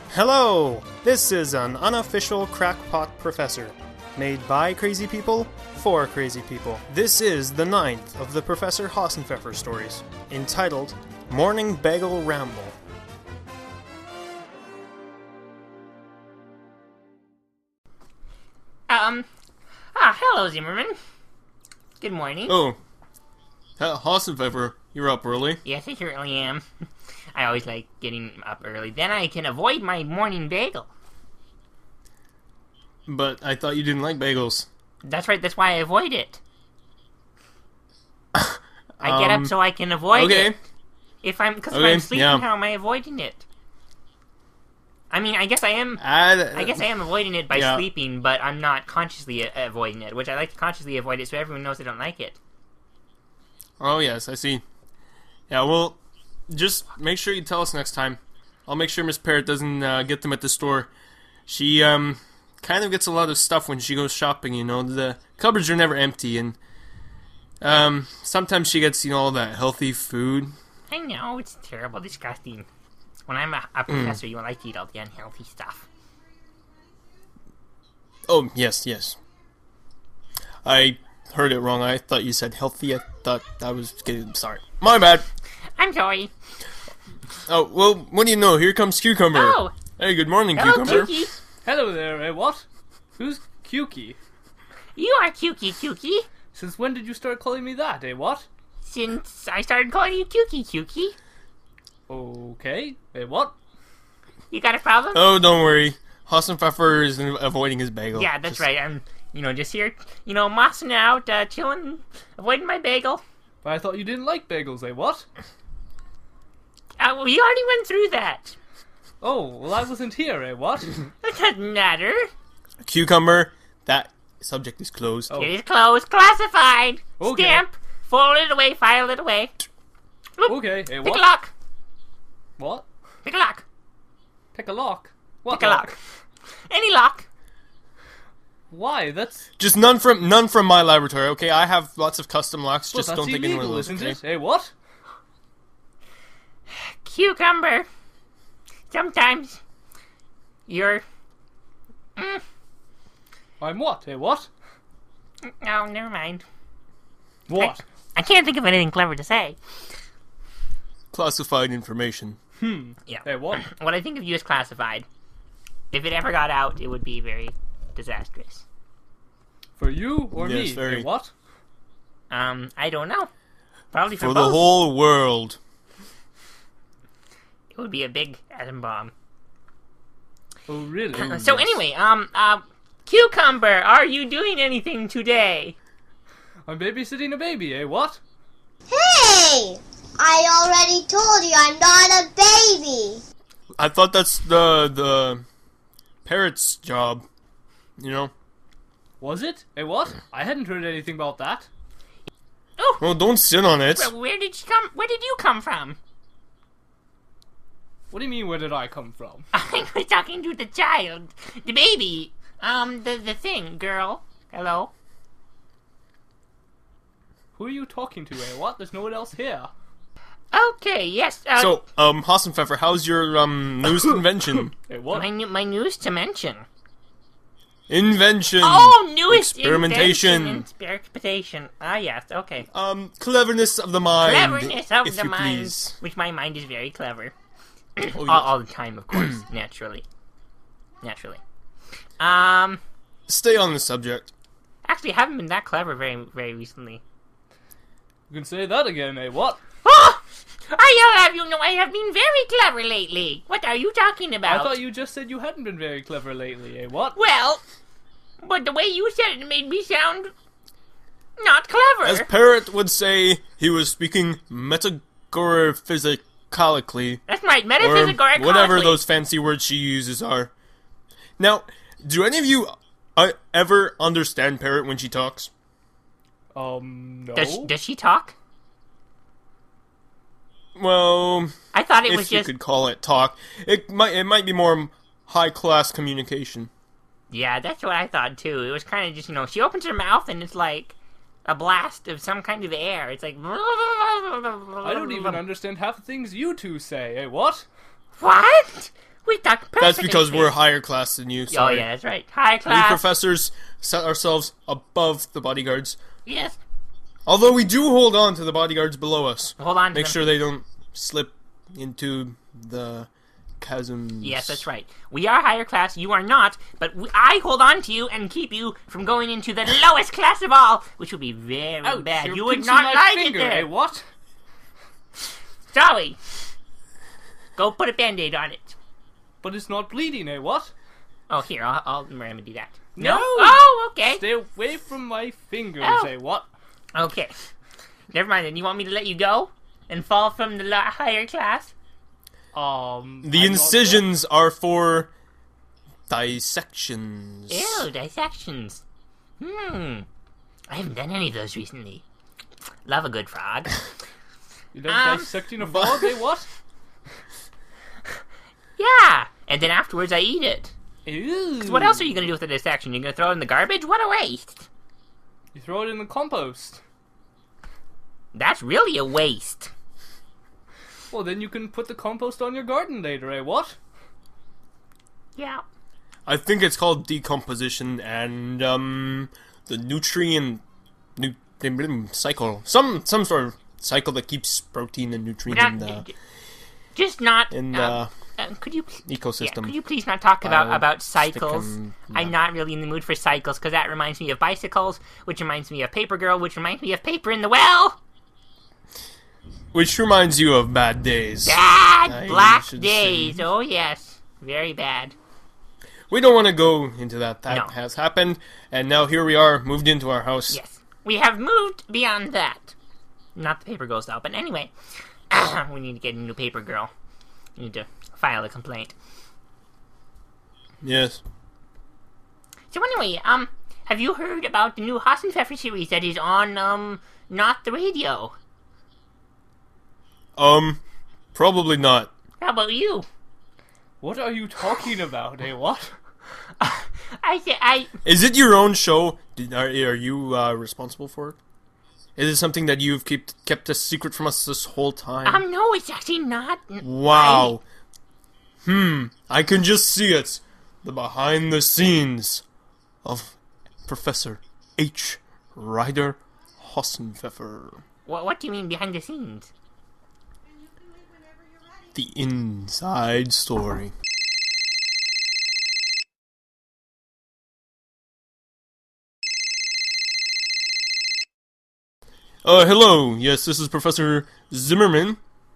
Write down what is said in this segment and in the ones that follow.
Hello! This is an unofficial crackpot professor, made by crazy people, for crazy people. This is the 9th of the Professor Hassenpfeffer stories, entitled Morning Bagel Ramble. Hello, Zimmerman. Good morning. Oh, Hassenpfeffer, you're up early. Yes, I certainly am. I always like getting up early. Then I can avoid my morning bagel. But I thought you didn't like bagels. That's right, that's why I avoid it. I get up so I can avoid it. If I'm sleeping, yeah. how am I avoiding it? I mean, I guess I am avoiding it by sleeping, but I'm not consciously avoiding it, which I like to consciously avoid it so everyone knows I don't like it. Oh, yes, I see. Yeah, well, just make sure you tell us next time. I'll make sure Miss Parrot doesn't get them at the store. She, kind of gets a lot of stuff when she goes shopping, you know. The cupboards are never empty, and, sometimes she gets, all that healthy food. I know, it's terrible, disgusting. When I'm a professor, you like to eat all the unhealthy stuff. Oh, yes. I heard it wrong. I thought you said healthy. I thought I was getting... Sorry. My bad. I'm sorry. Oh, well, what do you know? Here comes Cucumber. Oh! Hey, good morning, Hello, Cucumber. Cukie. Hello there, what? Who's Cukie? You are Cukie. Since when did you start calling me that, what? Since I started calling you Cukie. Okay, what? You got a problem? Oh, don't worry. Hassenpfeffer is avoiding his bagel. Yeah, that's right. I'm, just here, mossing out, chilling, avoiding my bagel. But I thought you didn't like bagels, what? Well, you already went through that. Oh, well I wasn't here, what? That doesn't matter. Cucumber, that subject is closed. Oh. It is closed, classified. Okay. Stamp, fold it away, file it away. Look, Okay, pick what? a lock. What? Pick a lock. Pick a lock? What Pick a lock. Any lock. Why? That's... Just none from my laboratory, okay? I have lots of custom locks. Well, Just that's don't take anyone illegal, of those, isn't okay? it? What? Cucumber. Sometimes you're... I'm what, what? No, never mind. What? I can't think of anything clever to say. Classified information. Yeah. Hey, what? What I think of you is classified. If it ever got out, it would be very disastrous. For you or Yes, me? very. Hey, what? I don't know. Probably for For both. the whole world. It would be a big atom bomb. Oh, really? So anyway, Cucumber, are you doing anything today? I'm babysitting a baby, what? Hey! I already told you I'm not a baby! I thought that's the parrot's job, Was it? Hey, what? I hadn't heard anything about that. Oh, Well, don't sit on it. well, where did you come from? What do you mean, where did I come from? I was talking to the child, the baby, the thing, girl. Hello? Who are you talking to, what? There's no one else here. Okay, yes, So, Hassenpfeffer, how's your, news invention? Hey, what? my news to mention. Invention! Oh, newest Experimentation! invention, experimentation. Ah, yes, okay. Cleverness of the mind. Cleverness of if the you mind, please. which my mind is very clever. Oh, yes. all the time, of course, naturally. Stay on the subject. Actually, I haven't been that clever very, very recently. You can say that again, what? Oh! I have been very clever lately. What are you talking about? I thought you just said you hadn't been very clever lately, what? Well, but the way you said it made me sound not clever. As Parrot would say, he was speaking metaphysically. That's right, Or metaphysical. whatever those fancy words she uses are. Now, do any of you ever understand Parrot when she talks? No. Does she talk? Well, I thought it was if you just... could call it talk, it might be more high class communication. Yeah, that's what I thought too. It was kind of just, she opens her mouth and it's like a blast of some kind of air. It's like... I don't even understand half the things you two say, what? What? We talk perfect. That's because we're higher class than you. Sorry. Oh, yeah, that's right. High We class. professors set ourselves above the bodyguards. Yes. Although we do hold on to the bodyguards below us. Hold on to Make them. sure they don't slip into the chasms. Yes, that's right. We are higher class, you are not, but I hold on to you and keep you from going into the lowest class of all, which would be very Ouch, bad. you're You would pinching not my like finger, it there. eh, what? Sorry. Go put a band-aid on it. But it's not bleeding, eh, what? Oh, here, I'll remedy that. No! Oh, okay. Stay away from my fingers, Ow. eh, what? Okay. Never mind then. You want me to let you go? And fall from the higher class? The I'm not incisions are for dissections. Ew, dissections. I haven't done any of those recently. Love a good frog. sure. You done dissecting a frog, eh, what? Yeah. And then afterwards I eat it. Ew. 'Cause what else are you going to do with the dissection? You're going to throw it in the garbage? What a waste. You throw it in the compost. That's really a waste. Well, then you can put the compost on your garden later, eh, what? Yeah. I think it's called decomposition and the nutrient cycle. Some sort of cycle that keeps protein and nutrient in the Just not. Could you ecosystem. Yeah, could you please not talk about cycles? Stickin', I'm not really in the mood for cycles because that reminds me of bicycles, which reminds me of Paper Girl, which reminds me of Paper in the Well. Which reminds you of bad days. Bad black should days. say. Oh yes, very bad. We don't want to go into that. That No. has happened, and now here we are, moved into our house. Yes, we have moved beyond that. Not the Paper Girl style, but anyway, we need to get a new Paper Girl. We need to file a complaint. Yes. So anyway, have you heard about the new Hassenpfeffer series that is on not the radio? Probably not. How about you? What are you talking about, eh, what? Is it your own show? Are you responsible for it? Is it something that you've kept a secret from us this whole time? No, it's actually not. Wow. I can just see it. The behind the scenes of Professor H. Ryder Hassenpfeffer. What do you mean behind the scenes? The inside story. Hello. Yes, this is Professor Zimmerman.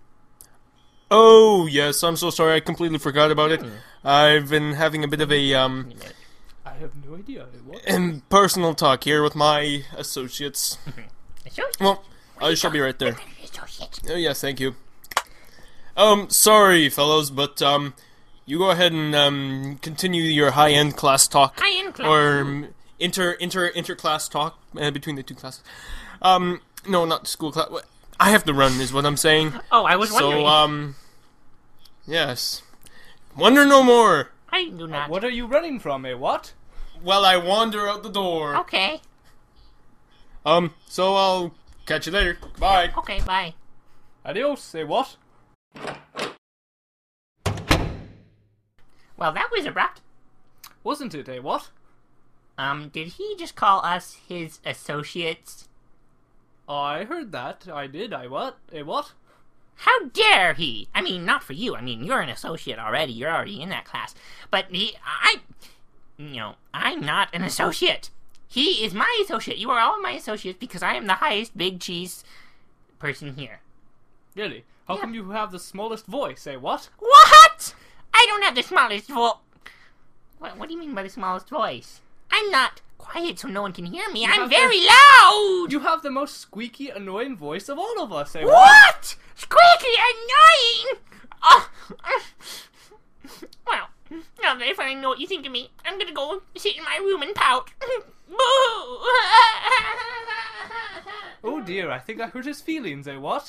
Oh, yes, I'm so sorry. I completely forgot about it. I've been having a bit of a, I have no idea, eh, what? personal talk here with my associates. Well, I shall be right there. Oh, yes, thank you. Sorry, fellows, but, you go ahead and, continue your high-end class talk. High-end class. Or, inter-class talk, between the two classes. No, not school class. I have to run, is what I'm saying. Oh, I was wondering. So, yes. Wonder no more. I do not. What are you running from, eh, what? Well, I wander out the door. Okay. So I'll catch you later. Bye. Okay, bye. Adios, eh, what? Well, that was abrupt. Wasn't it, eh, what? Did he just call us his associates? I heard that. I did, I what? Eh, what? How dare he? I mean, not for you. I mean, you're an associate already. You're already in that class. But I'm not an associate. He is my associate. You are all my associates because I am the highest big cheese person here. Really? How come you have the smallest voice, eh, what? What? I don't have the smallest voice. What do you mean by the smallest voice? I'm not quiet so no one can hear me. I'm very loud! You have the most squeaky, annoying voice of all of us, eh, What? Squeaky annoying! Oh. Well, now that I finally know what you think of me, I'm gonna go sit in my room and pout. Boo! Oh dear, I think I hurt his feelings, eh, what?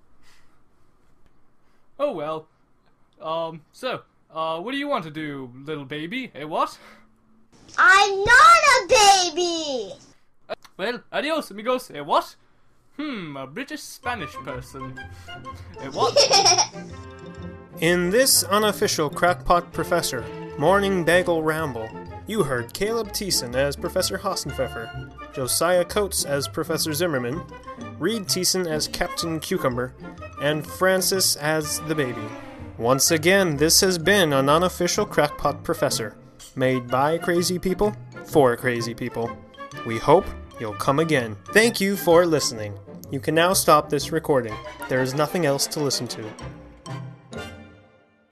Oh well. What do you want to do, little baby, eh, what? I'm not a baby! Well, adios, amigos, eh, what? A British-Spanish person. Eh, what? In this unofficial Crackpot Professor Morning Bagel Ramble, you heard Caleb Thiessen as Professor Hassenpfeffer, Josiah Coates as Professor Zimmerman, Reed Thiessen as Captain Cucumber, and Francis as the baby. Once again, this has been an unofficial Crackpot Professor, made by crazy people, for crazy people. We hope you'll come again. Thank you for listening. You can now stop this recording. There is nothing else to listen to.